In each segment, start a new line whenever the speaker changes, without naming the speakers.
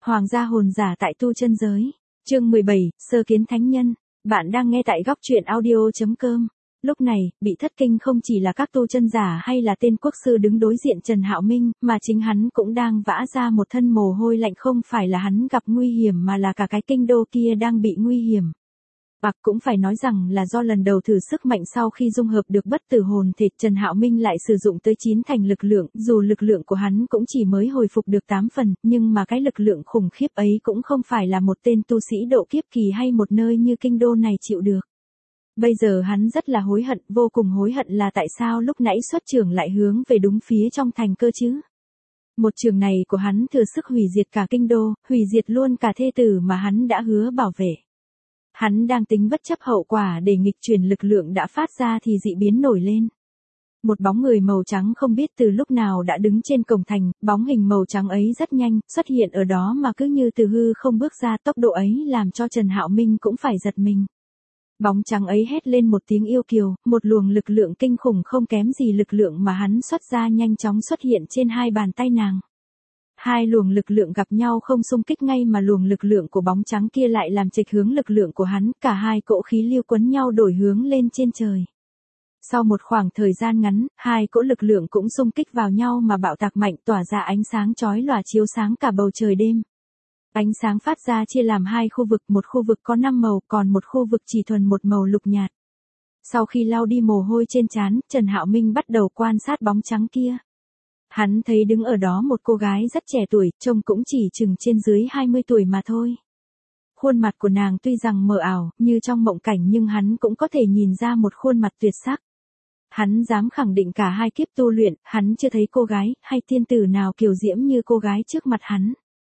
Hoàng gia hồn giả tại tu chân giới. Chương 17, sơ kiến thánh nhân. Bạn đang nghe tại góc truyện audio.com. Lúc này, bị thất kinh không chỉ là các tu chân giả hay là tên quốc sư đứng đối diện Trần Hạo Minh, mà chính hắn cũng đang vã ra một thân mồ hôi lạnh, không phải là hắn gặp nguy hiểm mà là cả cái kinh đô kia đang bị nguy hiểm. Cũng phải nói rằng là do lần đầu thử sức mạnh sau khi dung hợp được bất tử hồn thể, Trần Hạo Minh lại sử dụng tới 9 thành lực lượng, dù lực lượng của hắn cũng chỉ mới hồi phục được 8 phần, nhưng mà cái lực lượng khủng khiếp ấy cũng không phải là một tên tu sĩ độ kiếp kỳ hay một nơi như kinh đô này chịu được. Bây giờ hắn rất là hối hận, vô cùng hối hận là tại sao lúc nãy xuất trường lại hướng về đúng phía trong thành cơ chứ. Một trường này của hắn thừa sức hủy diệt cả kinh đô, hủy diệt luôn cả thê tử mà hắn đã hứa bảo vệ. Hắn đang tính bất chấp hậu quả để nghịch chuyển lực lượng đã phát ra thì dị biến nổi lên. Một bóng người màu trắng không biết từ lúc nào đã đứng trên cổng thành, bóng hình màu trắng ấy rất nhanh, xuất hiện ở đó mà cứ như từ hư không bước ra, tốc độ ấy làm cho Trần Hạo Minh cũng phải giật mình. Bóng trắng ấy hét lên một tiếng yêu kiều, một luồng lực lượng kinh khủng không kém gì lực lượng mà hắn xuất ra nhanh chóng xuất hiện trên hai bàn tay nàng. Hai luồng lực lượng gặp nhau không xung kích ngay mà luồng lực lượng của bóng trắng kia lại làm chệch hướng lực lượng của hắn, cả hai cỗ khí lưu quấn nhau đổi hướng lên trên trời. Sau một khoảng thời gian ngắn, hai cỗ lực lượng cũng xung kích vào nhau mà bạo tạc mạnh, tỏa ra ánh sáng chói lòa chiếu sáng cả bầu trời đêm. Ánh sáng phát ra chia làm hai khu vực, một khu vực có 5 màu, còn một khu vực chỉ thuần một màu lục nhạt. Sau khi lau đi mồ hôi trên trán, Trần Hạo Minh bắt đầu quan sát bóng trắng kia. Hắn thấy đứng ở đó một cô gái rất trẻ tuổi, trông cũng chỉ chừng trên dưới 20 tuổi mà thôi. Khuôn mặt của nàng tuy rằng mờ ảo, như trong mộng cảnh, nhưng hắn cũng có thể nhìn ra một khuôn mặt tuyệt sắc. Hắn dám khẳng định cả hai kiếp tu luyện, hắn chưa thấy cô gái, hay tiên tử nào kiều diễm như cô gái trước mặt hắn.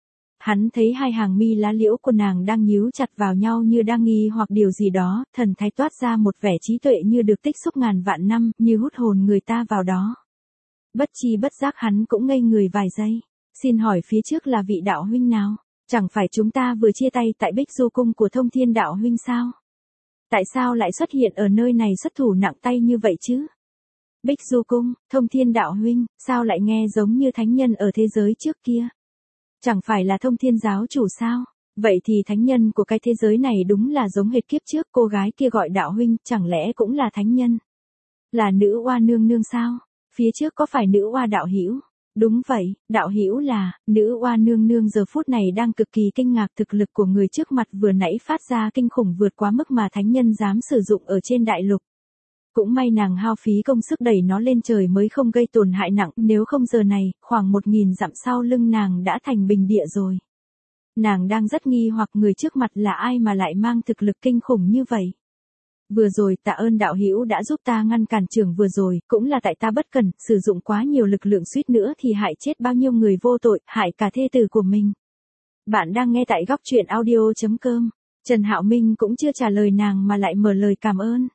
Hắn thấy hai hàng mi lá liễu của nàng đang nhíu chặt vào nhau như đang nghi hoặc điều gì đó, thần thái toát ra một vẻ trí tuệ như được tích xúc ngàn vạn năm, như hút hồn người ta vào đó. Bất chi bất giác hắn cũng ngây người vài giây. Xin hỏi phía trước là vị đạo huynh nào? Chẳng phải chúng ta vừa chia tay tại Bích Du Cung của Thông Thiên đạo huynh sao? Tại sao lại xuất hiện ở nơi này xuất thủ nặng tay như vậy chứ? Bích Du Cung, Thông Thiên đạo huynh, sao lại nghe giống như thánh nhân ở thế giới trước kia? Chẳng phải là Thông Thiên giáo chủ sao? Vậy thì thánh nhân của cái thế giới này đúng là giống hệt kiếp trước, cô gái kia gọi đạo huynh, chẳng lẽ cũng là thánh nhân? Là nữ oa nương nương sao? Phía trước có phải nữ oa đạo hữu? Đúng vậy, đạo hữu là, nữ oa nương nương giờ phút này đang cực kỳ kinh ngạc, thực lực của người trước mặt vừa nãy phát ra kinh khủng vượt quá mức mà thánh nhân dám sử dụng ở trên đại lục. Cũng may nàng hao phí công sức đẩy nó lên trời mới không gây tổn hại nặng, nếu không giờ này, khoảng 1000 dặm sau lưng nàng đã thành bình địa rồi. Nàng đang rất nghi hoặc người trước mặt là ai mà lại mang thực lực kinh khủng như vậy. Vừa rồi tạ ơn đạo hữu đã giúp ta ngăn cản trường vừa rồi, cũng là tại ta bất cẩn, sử dụng quá nhiều lực lượng suýt nữa thì hại chết bao nhiêu người vô tội, hại cả thê tử của mình. Bạn đang nghe tại góc truyện audio.com. Trần Hạo Minh cũng chưa trả lời nàng mà lại mở lời cảm ơn.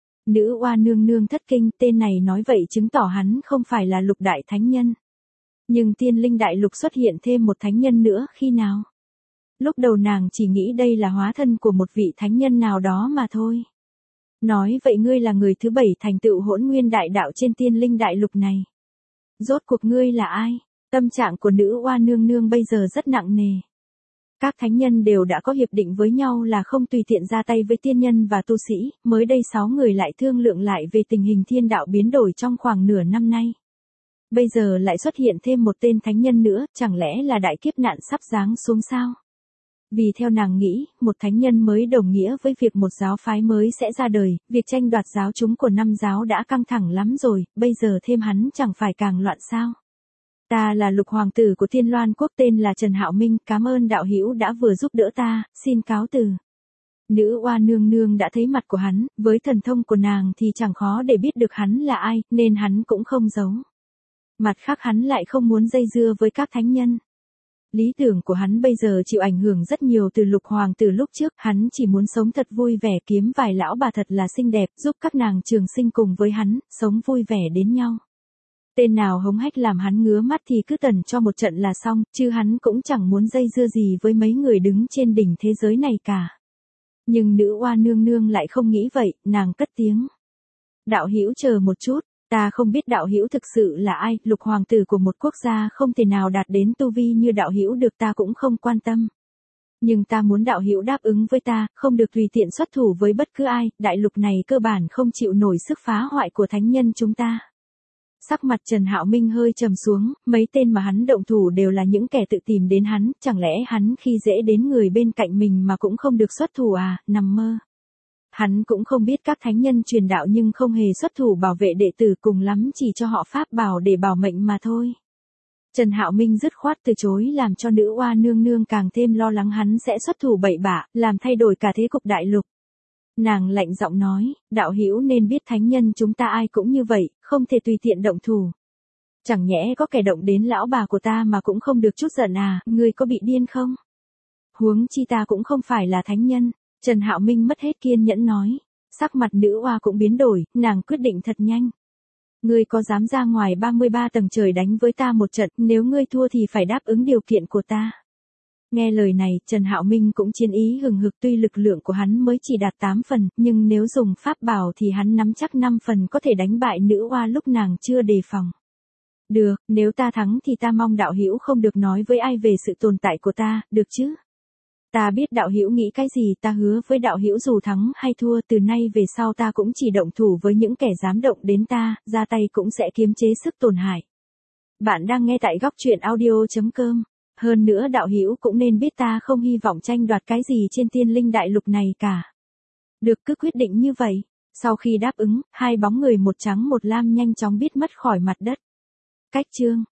Nữ oa nương nương thất kinh, tên này nói vậy chứng tỏ hắn không phải là lục đại thánh nhân. Nhưng tiên linh đại lục xuất hiện thêm một thánh nhân nữa khi nào? Lúc đầu nàng chỉ nghĩ đây là hóa thân của một vị thánh nhân nào đó mà thôi. Nói vậy ngươi là người thứ 7 thành tựu hỗn nguyên đại đạo trên tiên linh đại lục này. Rốt cuộc ngươi là ai? Tâm trạng của nữ oa nương nương bây giờ rất nặng nề. Các thánh nhân đều đã có hiệp định với nhau là không tùy tiện ra tay với tiên nhân và tu sĩ, mới đây 6 người lại thương lượng lại về tình hình thiên đạo biến đổi trong khoảng nửa năm nay. Bây giờ lại xuất hiện thêm một tên thánh nhân nữa, chẳng lẽ là đại kiếp nạn sắp giáng xuống sao? Vì theo nàng nghĩ, một thánh nhân mới đồng nghĩa với việc một giáo phái mới sẽ ra đời, việc tranh đoạt giáo chúng của 5 giáo đã căng thẳng lắm rồi, bây giờ thêm hắn chẳng phải càng loạn sao? Ta là lục hoàng tử của Thiên Loan quốc tên là Trần Hạo Minh, cảm ơn đạo hữu đã vừa giúp đỡ ta, xin cáo từ. Nữ oa nương nương đã thấy mặt của hắn, với thần thông của nàng thì chẳng khó để biết được hắn là ai, nên hắn cũng không giấu. Mặt khác hắn lại không muốn dây dưa với các thánh nhân. Lý tưởng của hắn bây giờ chịu ảnh hưởng rất nhiều từ lục hoàng tử lúc trước, hắn chỉ muốn sống thật vui vẻ, kiếm vài lão bà thật là xinh đẹp, giúp các nàng trường sinh cùng với hắn, sống vui vẻ đến nhau. Tên nào hống hách làm hắn ngứa mắt thì cứ tần cho một trận là xong, chứ hắn cũng chẳng muốn dây dưa gì với mấy người đứng trên đỉnh thế giới này cả. Nhưng nữ oa nương nương lại không nghĩ vậy, nàng cất tiếng. Đạo hữu chờ một chút, Ta không biết đạo hữu thực sự là ai, lục hoàng tử của một quốc gia không thể nào đạt đến tu vi như đạo hữu được, ta cũng không quan tâm. Nhưng ta muốn đạo hữu đáp ứng với ta, không được tùy tiện xuất thủ với bất cứ ai, đại lục này cơ bản không chịu nổi sức phá hoại của thánh nhân chúng ta. Sắc mặt Trần Hạo Minh hơi trầm xuống, mấy tên mà hắn động thủ đều là những kẻ tự tìm đến hắn, chẳng lẽ hắn khi dễ đến người bên cạnh mình mà cũng không được xuất thủ à, nằm mơ. Hắn cũng không biết các thánh nhân truyền đạo nhưng không hề xuất thủ bảo vệ đệ tử, cùng lắm chỉ cho họ pháp bảo để bảo mệnh mà thôi. Trần Hạo Minh dứt khoát từ chối, làm cho nữ oa nương nương càng thêm lo lắng hắn sẽ xuất thủ bậy bạ, làm thay đổi cả thế cục đại lục. Nàng lạnh giọng nói, đạo hữu nên biết thánh nhân chúng ta ai cũng như vậy, không thể tùy tiện động thủ. Chẳng nhẽ có kẻ động đến lão bà của ta mà cũng không được chút giận à, ngươi có bị điên không? Huống chi ta cũng không phải là thánh nhân. Trần Hạo Minh mất hết kiên nhẫn nói. Sắc mặt nữ oa cũng biến đổi, nàng quyết định thật nhanh. Ngươi có dám ra ngoài 33 tầng trời đánh với ta một trận, nếu ngươi thua thì phải đáp ứng điều kiện của ta. Nghe lời này, Trần Hạo Minh cũng chiến ý hừng hực, tuy lực lượng của hắn mới chỉ đạt 8 phần, nhưng nếu dùng pháp bảo thì hắn nắm chắc 5 phần có thể đánh bại nữ oa lúc nàng chưa đề phòng. Được, nếu ta thắng thì ta mong đạo hữu không được nói với ai về sự tồn tại của ta, được chứ? Ta biết đạo hữu nghĩ cái gì, ta hứa với đạo hữu dù thắng hay thua từ nay về sau ta cũng chỉ động thủ với những kẻ dám động đến ta, ra tay cũng sẽ kiềm chế sức tổn hại. Bạn đang nghe tại góc truyện audio.com. Hơn nữa đạo hữu cũng nên biết ta không hy vọng tranh đoạt cái gì trên tiên linh đại lục này cả. Được, cứ quyết định như vậy. Sau khi đáp ứng, hai bóng người một trắng một lam nhanh chóng biến mất khỏi mặt đất. Cách chương